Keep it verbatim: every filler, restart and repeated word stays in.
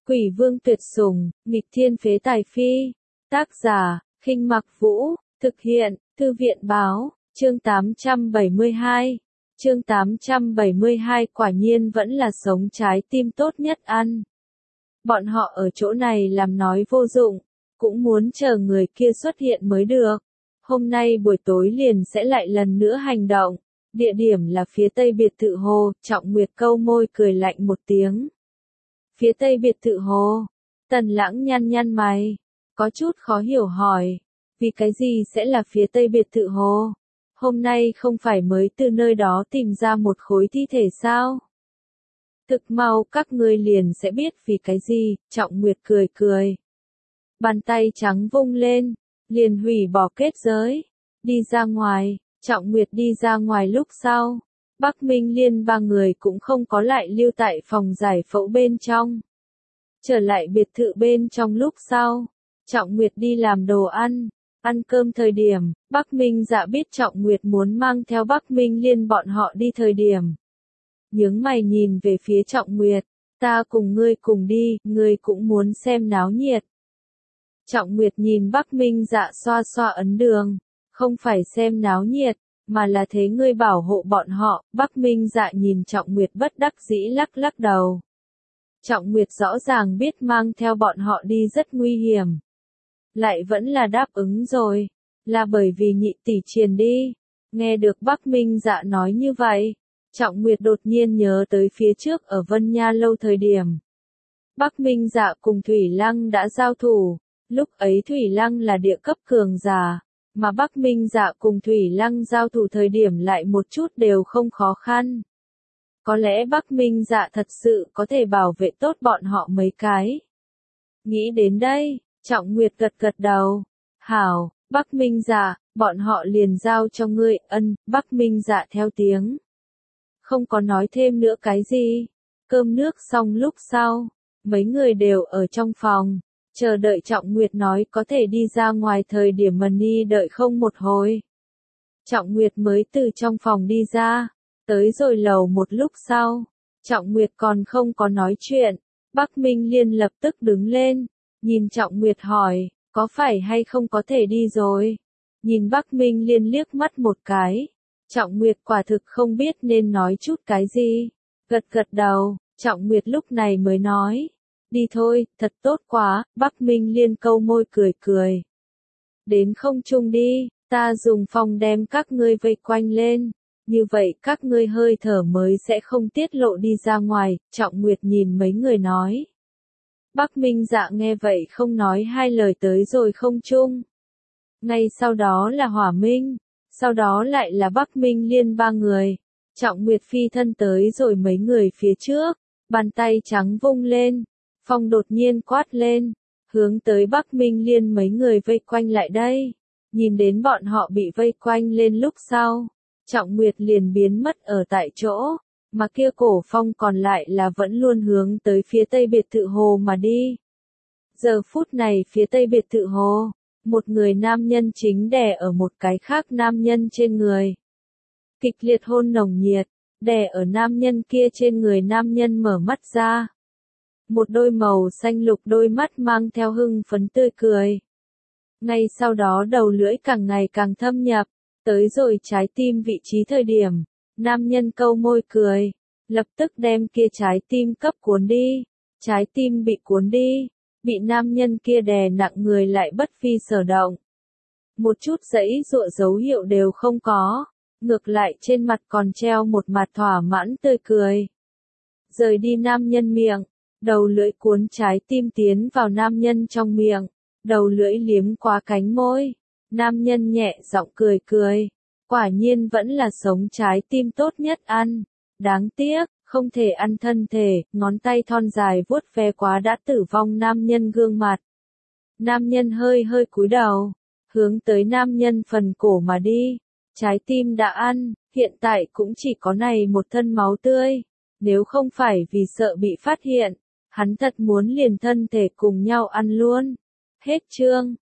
Quỷ vương tuyệt sủng, nghịch thiên phế tài phi. Tác giả, Khinh Mặc Vũ, thực hiện, Thư viện báo, chương tám trăm bảy mươi hai. Chương tám trăm bảy mươi hai quả nhiên vẫn là sống trái tim tốt nhất ăn. Bọn họ ở chỗ này làm nói vô dụng, cũng muốn chờ người kia xuất hiện mới được. Hôm nay buổi tối liền sẽ lại lần nữa hành động. Địa điểm là phía tây biệt thự hồ, Trọng Nguyệt câu môi cười lạnh một tiếng. Phía tây biệt thự hồ, Tần Lãng nhăn nhăn mày, có chút khó hiểu hỏi, vì cái gì sẽ là phía tây biệt thự hồ? Hôm nay không phải mới từ nơi đó tìm ra một khối thi thể sao? Thực mau các ngươi liền sẽ biết vì cái gì, Trọng Nguyệt cười cười. Bàn tay trắng vung lên, liền hủy bỏ kết giới, đi ra ngoài. Trọng Nguyệt đi ra ngoài lúc sau, Bắc Minh Liên ba người cũng không có lại lưu tại phòng giải phẫu bên trong. Trở lại biệt thự bên trong lúc sau, Trọng Nguyệt đi làm đồ ăn, ăn cơm thời điểm, Bắc Minh Dạ biết Trọng Nguyệt muốn mang theo Bắc Minh Liên bọn họ đi thời điểm. Nhướng mày nhìn về phía Trọng Nguyệt, ta cùng ngươi cùng đi, ngươi cũng muốn xem náo nhiệt. Trọng Nguyệt nhìn Bắc Minh Dạ xoa xoa ấn đường. Không phải xem náo nhiệt, mà là thế ngươi bảo hộ bọn họ. Bắc Minh Dạ nhìn Trọng Nguyệt bất đắc dĩ lắc lắc đầu. Trọng Nguyệt rõ ràng biết mang theo bọn họ đi rất nguy hiểm. Lại vẫn là đáp ứng rồi, là bởi vì nhị tỷ truyền đi. Nghe được Bắc Minh Dạ nói như vậy, Trọng Nguyệt đột nhiên nhớ tới phía trước ở Vân Nha lâu thời điểm. Bắc Minh Dạ cùng Thủy Lăng đã giao thủ, lúc ấy Thủy Lăng là địa cấp cường giả. Mà Bắc Minh Dạ cùng Thủy Lăng giao thủ thời điểm lại một chút đều không khó khăn. Có lẽ Bắc Minh Dạ thật sự có thể bảo vệ tốt bọn họ mấy cái. Nghĩ đến đây, Trọng Nguyệt gật gật đầu. Hảo, Bắc Minh Dạ, bọn họ liền giao cho ngươi. Ân, Bắc Minh Dạ theo tiếng. Không có nói thêm nữa cái gì. Cơm nước xong lúc sau, mấy người đều ở trong phòng. Chờ đợi Trọng Nguyệt nói có thể đi ra ngoài thời điểm Mani đợi không một hồi. Trọng Nguyệt mới từ trong phòng đi ra, tới rồi lầu một lúc sau. Trọng Nguyệt còn không có nói chuyện, Bắc Minh Liên lập tức đứng lên, nhìn Trọng Nguyệt hỏi, có phải hay không có thể đi rồi? Nhìn Bắc Minh Liên liếc mắt một cái, Trọng Nguyệt quả thực không biết nên nói chút cái gì. Gật gật đầu, Trọng Nguyệt lúc này mới nói. Đi thôi, thật tốt quá, Bắc Minh Liên câu môi cười cười. Đến không trung đi, ta dùng phòng đem các ngươi vây quanh lên, như vậy các ngươi hơi thở mới sẽ không tiết lộ đi ra ngoài. Trọng Nguyệt nhìn mấy người nói. Bắc Minh Dạ nghe vậy không nói hai lời tới rồi không trung. Ngay sau đó là Hỏa Minh, sau đó lại là Bắc Minh Liên ba người. Trọng Nguyệt phi thân tới rồi mấy người phía trước, bàn tay trắng vung lên. Phong đột nhiên quát lên, hướng tới Bắc Minh Liên mấy người vây quanh lại đây. Nhìn đến bọn họ bị vây quanh lên lúc sau, Trọng Nguyệt liền biến mất ở tại chỗ, mà kia cổ phong còn lại là vẫn luôn hướng tới phía tây biệt thự hồ mà đi. Giờ phút này phía tây biệt thự hồ, một người nam nhân chính đè ở một cái khác nam nhân trên người. Kịch liệt hôn nồng nhiệt, đè ở nam nhân kia trên người. Nam nhân mở mắt ra. Một đôi màu xanh lục đôi mắt mang theo hưng phấn tươi cười. Ngay sau đó đầu lưỡi càng ngày càng thâm nhập, tới rồi trái tim vị trí thời điểm, nam nhân câu môi cười, lập tức đem kia trái tim cấp cuốn đi. Trái tim bị cuốn đi, bị nam nhân kia đè nặng người lại bất phi sở động. Một chút giãy giụa dấu hiệu đều không có, ngược lại trên mặt còn treo một mặt thỏa mãn tươi cười. Rời đi nam nhân miệng. Đầu lưỡi cuốn trái tim tiến vào nam nhân trong miệng, đầu lưỡi liếm qua cánh môi, nam nhân nhẹ giọng cười cười, quả nhiên vẫn là sống trái tim tốt nhất ăn, đáng tiếc, không thể ăn thân thể. Ngón tay thon dài vuốt ve quá đã tử vong nam nhân gương mặt. Nam nhân hơi hơi cúi đầu, hướng tới nam nhân phần cổ mà đi, trái tim đã ăn, hiện tại cũng chỉ có này một thân máu tươi, nếu không phải vì sợ bị phát hiện. Hắn thật muốn liền thân thể cùng nhau ăn luôn. Hết chương.